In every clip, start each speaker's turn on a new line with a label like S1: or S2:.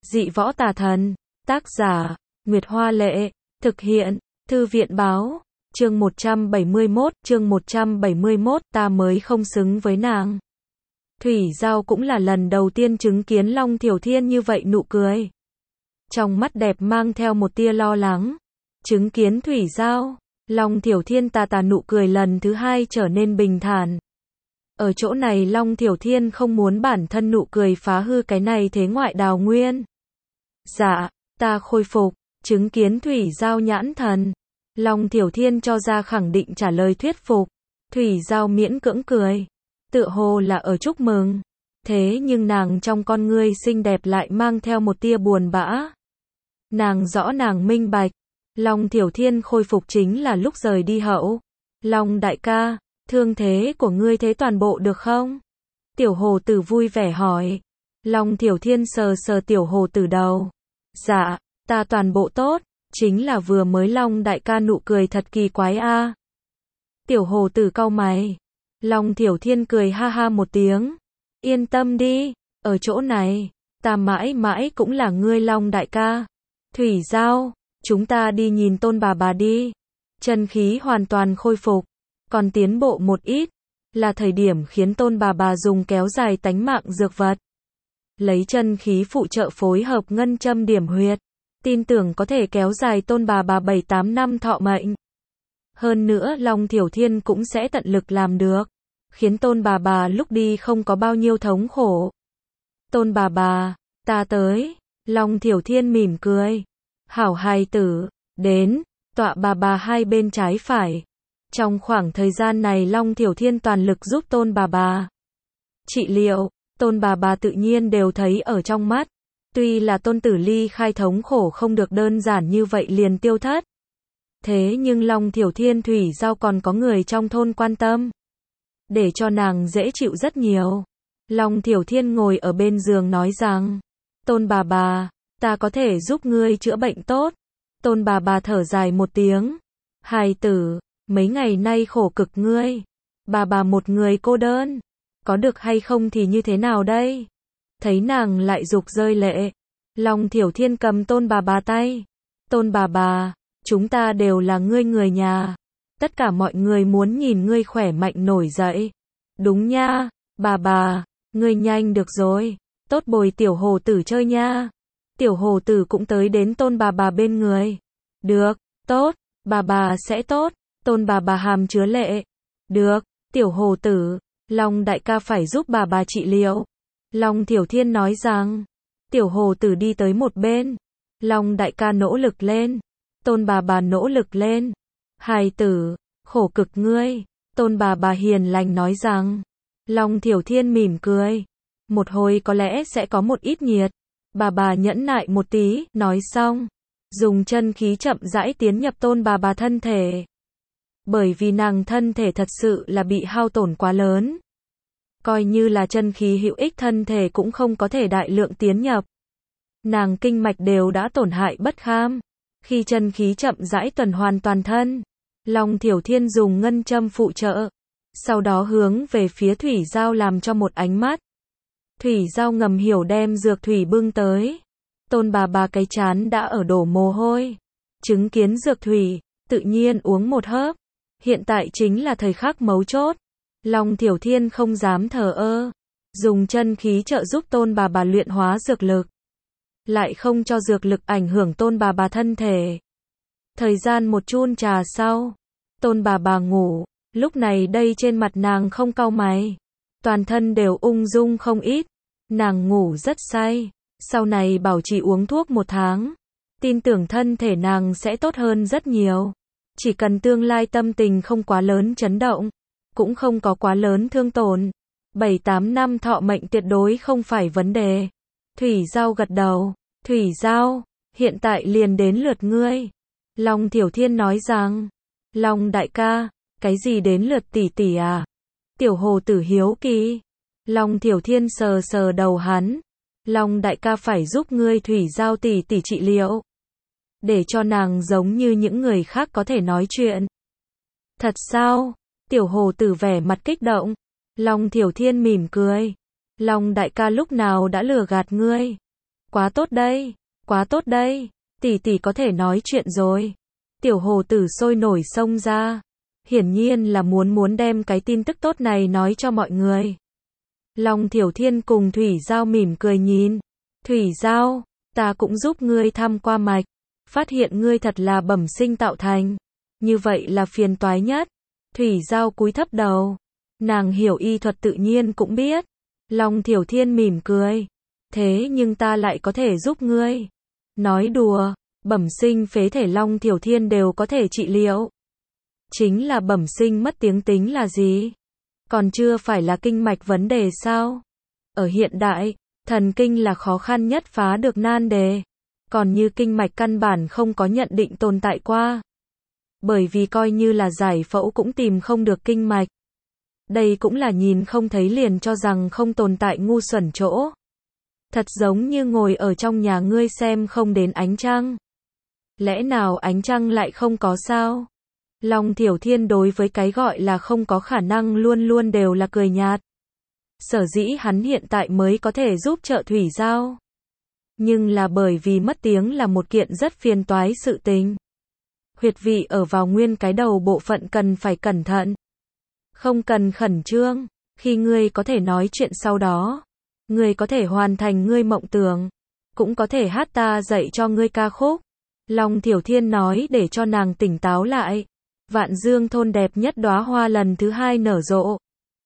S1: Dị võ tà thần. Tác giả, Nguyệt Hoa Lệ. Thực hiện, Thư viện Báo. Chương 171, ta mới không xứng với nàng. Thủy Giao cũng là lần đầu tiên chứng kiến Long Thiểu Thiên như vậy nụ cười. Trong mắt đẹp mang theo một tia lo lắng. Chứng kiến Thủy Giao, Long Thiểu Thiên tà nụ cười lần thứ hai trở nên bình thản. Ở chỗ này Long Thiểu Thiên không muốn bản thân nụ cười phá hư cái này thế ngoại đào nguyên. Dạ, ta khôi phục. Chứng kiến Thủy Giao nhãn thần, Long Thiểu Thiên cho ra khẳng định trả lời thuyết phục. Thủy Giao miễn cưỡng cười, tựa hồ là ở chúc mừng. Thế nhưng nàng trong con ngươi xinh đẹp lại mang theo một tia buồn bã. Nàng minh bạch, Long Thiểu Thiên khôi phục chính là lúc rời đi hậu. Long đại ca, thương thế của ngươi thế toàn bộ được không? Tiểu hồ tử vui vẻ hỏi. Long Thiểu Thiên sờ sờ tiểu hồ tử đầu. Dạ, ta toàn bộ tốt, chính là vừa mới Long đại ca nụ cười thật kỳ quái a. Tiểu hồ tử cau mày. Long Thiểu Thiên cười ha ha một tiếng. Yên tâm đi, ở chỗ này, ta mãi mãi cũng là ngươi Long đại ca. Thủy Giao, chúng ta đi nhìn Tôn bà đi. Chân khí hoàn toàn khôi phục, còn tiến bộ một ít, là thời điểm khiến Tôn bà dùng kéo dài tánh mạng dược vật. Lấy chân khí phụ trợ phối hợp ngân châm điểm huyệt, tin tưởng có thể kéo dài Tôn bà 7-8 năm thọ mệnh. Hơn nữa Long Thiểu Thiên cũng sẽ tận lực làm được, khiến Tôn bà lúc đi không có bao nhiêu thống khổ. Tôn bà, ta tới. Long Thiểu Thiên mỉm cười. Hảo hài tử, đến, tọa bà hai bên trái phải. Trong khoảng thời gian này Long Thiểu Thiên toàn lực giúp Tôn bà trị liệu. Tôn bà tự nhiên đều thấy ở trong mắt. Tuy là Tôn Tử Ly khai thống khổ không được đơn giản như vậy liền tiêu thất. Thế nhưng Long Thiểu Thiên Thủy Giao còn có người trong thôn quan tâm, để cho nàng dễ chịu rất nhiều. Long Thiểu Thiên ngồi ở bên giường nói rằng, Tôn bà, ta có thể giúp ngươi chữa bệnh tốt. Tôn bà thở dài một tiếng. Hài tử, mấy ngày nay khổ cực ngươi. Bà một người cô đơn, có được hay không thì như thế nào đây? Thấy nàng lại giục rơi lệ, Long Thiểu Thiên cầm Tôn bà tay. Tôn bà, chúng ta đều là ngươi người nhà. Tất cả mọi người muốn nhìn ngươi khỏe mạnh nổi dậy. Đúng nha, bà, ngươi nhanh được rồi. Tốt bồi tiểu hồ tử chơi nha. Tiểu hồ tử cũng tới đến Tôn bà bên người. Được, tốt, bà sẽ tốt. Tôn bà hàm chứa lệ. Được, tiểu hồ tử, Long đại ca phải giúp bà trị liệu. Long Thiểu Thiên nói rằng, tiểu hồ tử đi tới một bên. Long đại ca nỗ lực lên. Tôn bà nỗ lực lên. Hài tử, khổ cực ngươi. Tôn bà hiền lành nói rằng. Long Thiểu Thiên mỉm cười. Một hồi có lẽ sẽ có một ít nhiệt. Bà nhẫn nại một tí, nói xong. Dùng chân khí chậm rãi tiến nhập Tôn bà thân thể. Bởi vì nàng thân thể thật sự là bị hao tổn quá lớn. Coi như là chân khí hữu ích thân thể cũng không có thể đại lượng tiến nhập. Nàng kinh mạch đều đã tổn hại bất kham. Khi chân khí chậm rãi tuần hoàn toàn thân, Long Thiểu Thiên dùng ngân châm phụ trợ. Sau đó hướng về phía Thủy Giao làm cho một ánh mắt. Thủy Giao ngầm hiểu đem dược thủy bưng tới. Tôn bà cái chán đã ở đổ mồ hôi. Chứng kiến dược thủy, tự nhiên uống một hớp. Hiện tại chính là thời khắc mấu chốt. Long Thiểu Thiên không dám thờ ơ. Dùng chân khí trợ giúp Tôn bà luyện hóa dược lực. Lại không cho dược lực ảnh hưởng Tôn bà thân thể. Thời gian một chun trà sau, Tôn bà ngủ. Lúc này đây trên mặt nàng không cau mày. Toàn thân đều ung dung không ít. Nàng ngủ rất say. Sau này bảo trì uống thuốc 1 tháng. Tin tưởng thân thể nàng sẽ tốt hơn rất nhiều. Chỉ cần tương lai tâm tình không quá lớn chấn động, cũng không có quá lớn thương tổn, 7-8 năm thọ mệnh tuyệt đối không phải vấn đề. Thủy Giao gật đầu. Thủy Giao, hiện tại liền đến lượt ngươi. Long Thiểu Thiên nói rằng. Long đại ca, cái gì đến lượt tỷ à? Tiểu hồ tử hiếu kỳ. Long Thiểu Thiên sờ sờ đầu hắn. Long đại ca phải giúp ngươi Thủy Giao tỷ trị liệu. Để cho nàng giống như những người khác có thể nói chuyện. Thật sao? Tiểu hồ tử vẻ mặt kích động. Long Thiểu Thiên mỉm cười. Long đại ca lúc nào đã lừa gạt ngươi? Quá tốt đây, tỷ tỷ có thể nói chuyện rồi. Tiểu hồ tử sôi nổi xông ra. Hiển nhiên là muốn đem cái tin tức tốt này nói cho mọi người. Long Thiểu Thiên cùng Thủy Giao mỉm cười nhìn. Thủy Giao, ta cũng giúp ngươi thăm qua mạch. Phát hiện ngươi thật là bẩm sinh tạo thành. Như vậy là phiền toái nhất. Thủy Giao cúi thấp đầu. Nàng hiểu y thuật tự nhiên cũng biết. Long Thiểu Thiên mỉm cười. Thế nhưng ta lại có thể giúp ngươi. Nói đùa, bẩm sinh phế thể Long Thiểu Thiên đều có thể trị liệu. Chính là bẩm sinh mất tiếng tính là gì? Còn chưa phải là kinh mạch vấn đề sao? Ở hiện đại, thần kinh là khó khăn nhất phá được nan đề. Còn như kinh mạch căn bản không có nhận định tồn tại qua. Bởi vì coi như là giải phẫu cũng tìm không được kinh mạch. Đây cũng là nhìn không thấy liền cho rằng không tồn tại ngu xuẩn chỗ. Thật giống như ngồi ở trong nhà ngươi xem không đến ánh trăng. Lẽ nào ánh trăng lại không có sao? Long Thiểu Thiên đối với cái gọi là không có khả năng luôn luôn đều là cười nhạt. Sở dĩ hắn hiện tại mới có thể giúp trợ Thủy Giao. Nhưng là bởi vì mất tiếng là một kiện rất phiền toái sự tình. Huyệt vị ở vào nguyên cái đầu bộ phận cần phải cẩn thận. Không cần khẩn trương, khi ngươi có thể nói chuyện sau đó. Ngươi có thể hoàn thành ngươi mộng tưởng. Cũng có thể hát ta dạy cho ngươi ca khúc. Long Thiểu Thiên nói để cho nàng tỉnh táo lại. Vạn Dương thôn đẹp nhất đóa hoa lần thứ 2 nở rộ.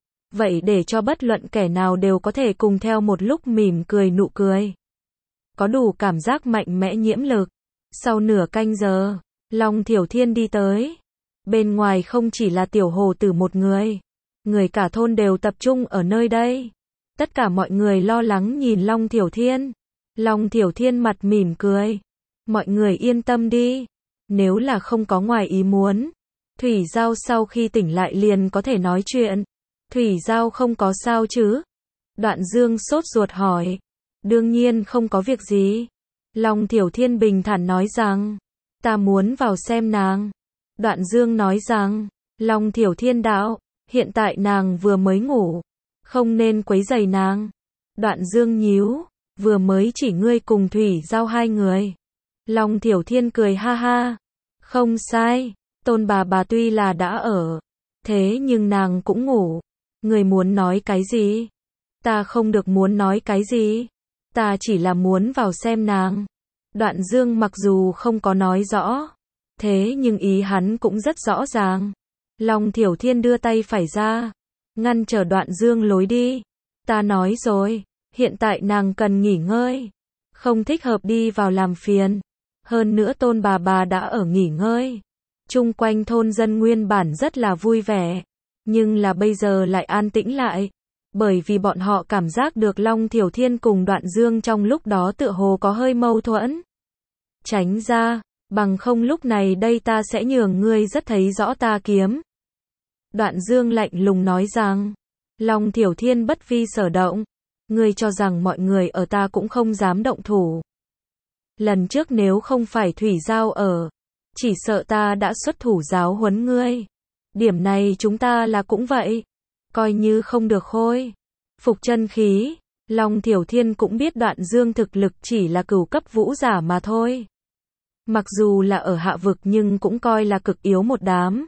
S1: Vậy để cho bất luận kẻ nào đều có thể cùng theo một lúc mỉm cười nụ cười. Có đủ cảm giác mạnh mẽ nhiễm lực. Sau nửa canh giờ, Long Thiểu Thiên đi tới. Bên ngoài không chỉ là tiểu hồ tử một người. Người cả thôn đều tập trung ở nơi đây. Tất cả mọi người lo lắng nhìn Long Thiểu Thiên. Long Thiểu Thiên mặt mỉm cười. Mọi người yên tâm đi. Nếu là không có ngoài ý muốn. Thủy Giao sau khi tỉnh lại liền có thể nói chuyện. Thủy Giao không có sao chứ? Đoạn Dương sốt ruột hỏi. Đương nhiên không có việc gì. Long Thiểu Thiên bình thản nói rằng. Ta muốn vào xem nàng. Đoạn Dương nói rằng. Long Thiểu Thiên đạo. Hiện tại nàng vừa mới ngủ. Không nên quấy rầy nàng. Đoạn Dương nhíu. Vừa mới chỉ ngươi cùng Thủy Giao hai người. Long Thiểu Thiên cười ha ha. Không sai. Tôn bà tuy là đã ở. Thế nhưng nàng cũng ngủ. Người muốn nói cái gì? Ta không được muốn nói cái gì. Ta chỉ là muốn vào xem nàng. Đoạn Dương mặc dù không có nói rõ. Thế nhưng ý hắn cũng rất rõ ràng. Long Thiểu Thiên đưa tay phải ra. Ngăn trở Đoạn Dương lối đi. Ta nói rồi. Hiện tại nàng cần nghỉ ngơi. Không thích hợp đi vào làm phiền. Hơn nữa Tôn bà đã ở nghỉ ngơi. Chung quanh thôn dân nguyên bản rất là vui vẻ. Nhưng là bây giờ lại an tĩnh lại. Bởi vì bọn họ cảm giác được Long Thiểu Thiên cùng Đoạn Dương trong lúc đó tựa hồ có hơi mâu thuẫn. Tránh ra, bằng không lúc này đây ta sẽ nhường ngươi rất thấy rõ ta kiếm. Đoạn Dương lạnh lùng nói rằng. Long Thiểu Thiên bất vi sở động. Ngươi cho rằng mọi người ở ta cũng không dám động thủ. Lần trước nếu không phải Thủy Giao ở. Chỉ sợ ta đã xuất thủ giáo huấn ngươi. Điểm này chúng ta là cũng vậy. Coi như không được khôi phục chân khí. Long Thiểu Thiên cũng biết Đoạn Dương thực lực chỉ là cửu cấp vũ giả mà thôi. Mặc dù là ở hạ vực nhưng cũng coi là cực yếu một đám.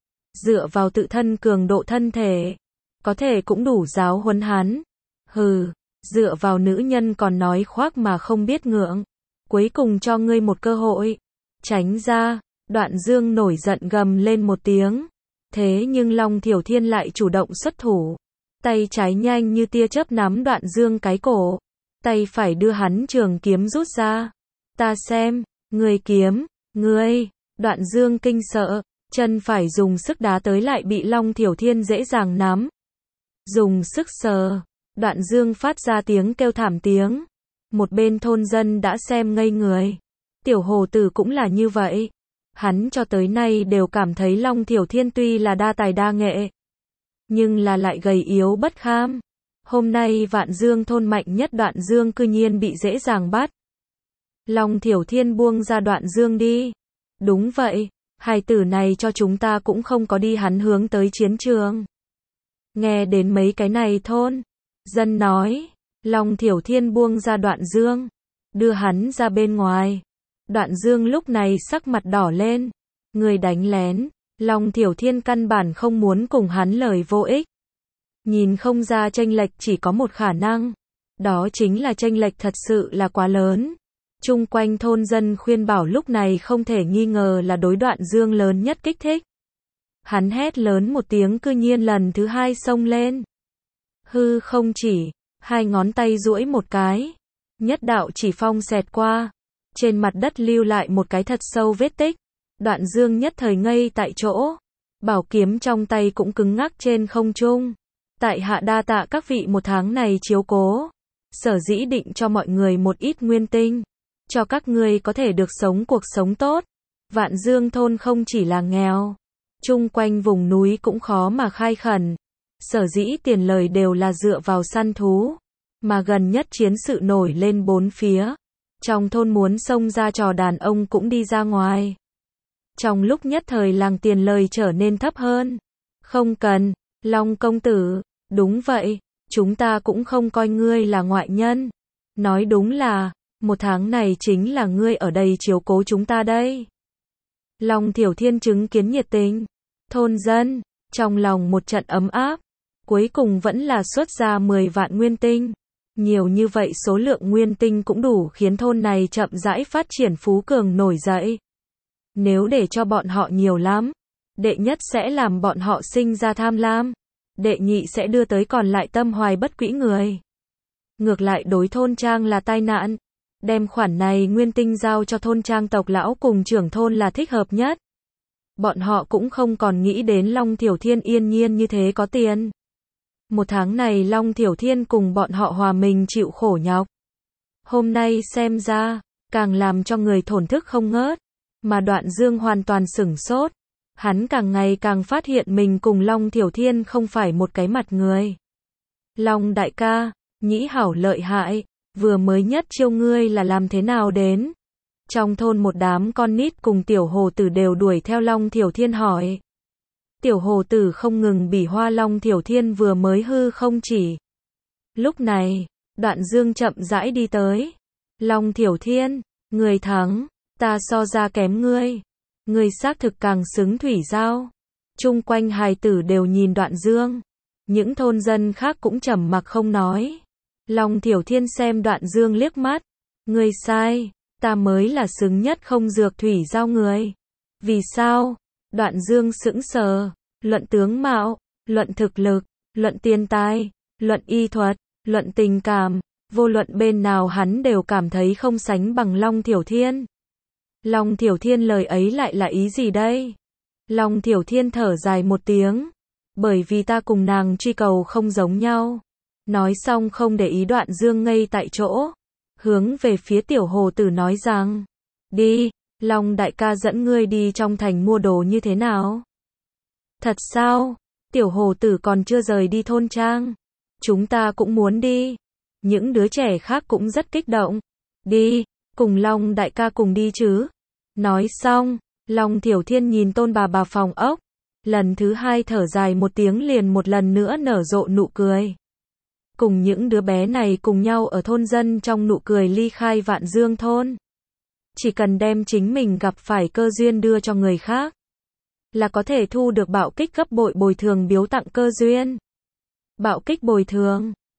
S1: Dựa vào tự thân cường độ thân thể. Có thể cũng đủ giáo huấn hắn. Hừ, dựa vào nữ nhân còn nói khoác mà không biết ngượng. Cuối cùng cho ngươi một cơ hội. Tránh ra. Đoạn Dương nổi giận gầm lên một tiếng. Thế nhưng Long Thiểu Thiên lại chủ động xuất thủ. Tay trái nhanh như tia chớp nắm Đoạn Dương cái cổ. Tay phải đưa hắn trường kiếm rút ra. Ta xem, ngươi kiếm, ngươi. Đoạn Dương kinh sợ. Chân phải dùng sức đá tới lại bị Long Thiểu Thiên dễ dàng nắm. Dùng sức sờ. Đoạn Dương phát ra tiếng kêu thảm tiếng. Một bên thôn dân đã xem ngây người. Tiểu hồ tử cũng là như vậy. Hắn cho tới nay đều cảm thấy Long Thiểu Thiên tuy là đa tài đa nghệ. Nhưng là lại gầy yếu bất kham. Hôm nay Vạn Dương thôn mạnh nhất Đoạn Dương cư nhiên bị dễ dàng bắt. Long Thiểu Thiên buông ra Đoạn Dương đi. Đúng vậy, hài tử này cho chúng ta cũng không có đi hắn hướng tới chiến trường. Nghe đến mấy cái này thôn dân nói. Long Thiểu Thiên buông ra Đoạn Dương. đưa hắn ra bên ngoài. Đoạn Dương lúc này sắc mặt đỏ lên, người đánh lén, Long Thiểu Thiên căn bản không muốn cùng hắn lời vô ích. Nhìn không ra chênh lệch chỉ có một khả năng, đó chính là chênh lệch thật sự là quá lớn. Chung quanh thôn dân khuyên bảo lúc này không thể nghi ngờ là đối Đoạn Dương lớn nhất kích thích. Hắn hét lớn một tiếng cư nhiên lần thứ hai xông lên. Hư không chỉ, hai ngón tay duỗi một cái, nhất đạo chỉ phong xẹt qua, trên mặt đất lưu lại một cái thật sâu vết tích. Đoạn Dương nhất thời ngây tại chỗ, bảo kiếm trong tay cũng cứng ngắc trên không trung. Tại hạ đa tạ các vị một tháng này chiếu cố, sở dĩ định cho mọi người một ít nguyên tinh, cho các ngươi có thể được sống cuộc sống tốt. Vạn Dương thôn không chỉ là nghèo, chung quanh vùng núi cũng khó mà khai khẩn, sở dĩ tiền lời đều là dựa vào săn thú, mà gần nhất chiến sự nổi lên bốn phía, trong thôn muốn xông ra trò đàn ông cũng đi ra ngoài. Trong lúc nhất thời làng tiền lời trở nên thấp hơn. Không cần, Long công tử, đúng vậy, chúng ta cũng không coi ngươi là ngoại nhân. Nói đúng là, một tháng này chính là ngươi ở đây chiếu cố chúng ta đây. Long Thiểu Thiên chứng kiến nhiệt tình, thôn dân, trong lòng một trận ấm áp, cuối cùng vẫn là xuất ra 10 vạn nguyên tinh. Nhiều như vậy số lượng nguyên tinh cũng đủ khiến thôn này chậm rãi phát triển phú cường nổi dậy. Nếu để cho bọn họ nhiều lắm, đệ nhất sẽ làm bọn họ sinh ra tham lam, đệ nhị sẽ đưa tới còn lại tâm hoài bất quỹ người. Ngược lại đối thôn trang là tai nạn, đem khoản này nguyên tinh giao cho thôn trang tộc lão cùng trưởng thôn là thích hợp nhất. Bọn họ cũng không còn nghĩ đến Long Thiểu Thiên yên nhiên như thế có tiền. Một tháng này Long Thiểu Thiên cùng bọn họ hòa mình chịu khổ nhọc. Hôm nay xem ra, càng làm cho người thổn thức không ngớt. Mà Đoạn Dương hoàn toàn sửng sốt. Hắn càng ngày càng phát hiện mình cùng Long Thiểu Thiên không phải một cái mặt người. Long đại ca, nhĩ hảo lợi hại, vừa mới nhất chiêu ngươi là làm thế nào đến? Trong thôn một đám con nít cùng tiểu hồ tử đều đuổi theo Long Thiểu Thiên hỏi. Tiểu hồ tử không ngừng bỉ hoa Long Thiểu Thiên vừa mới hư không chỉ. Lúc này, Đoạn Dương chậm rãi đi tới. Long Thiểu Thiên, người thắng, ta so ra kém ngươi. Ngươi xác thực càng xứng thủy giao. Chung quanh hài tử đều nhìn Đoạn Dương. Những thôn dân khác cũng trầm mặc không nói. Long Thiểu Thiên xem Đoạn Dương liếc mắt. Ngươi sai, ta mới là xứng nhất không dược thủy giao người. Vì sao? Đoạn Dương sững sờ. Luận tướng mạo, luận thực lực, luận tiền tài, luận y thuật, luận tình cảm, vô luận bên nào hắn đều cảm thấy không sánh bằng Long Thiểu Thiên. Long Thiểu Thiên lời ấy lại là ý gì đây? Long Thiểu Thiên thở dài một tiếng. Bởi vì ta cùng nàng truy cầu không giống nhau. Nói xong không để ý Đoạn Dương ngây tại chỗ. Hướng về phía tiểu hồ tử nói rằng. Đi, Long đại ca dẫn ngươi đi trong thành mua đồ như thế nào? Thật sao? Tiểu hồ tử còn chưa rời đi thôn trang. Chúng ta cũng muốn đi. Những đứa trẻ khác cũng rất kích động. Đi, cùng Long đại ca cùng đi chứ. Nói xong, Long Thiểu Thiên nhìn Tôn bà phòng ốc. Lần thứ hai thở dài một tiếng liền một lần nữa nở rộ nụ cười. Cùng những đứa bé này cùng nhau ở thôn dân trong nụ cười ly khai Vạn Dương thôn. Chỉ cần đem chính mình gặp phải cơ duyên đưa cho người khác, là có thể thu được bạo kích gấp bội bồi thường biếu tặng cơ duyên. Bạo kích bồi thường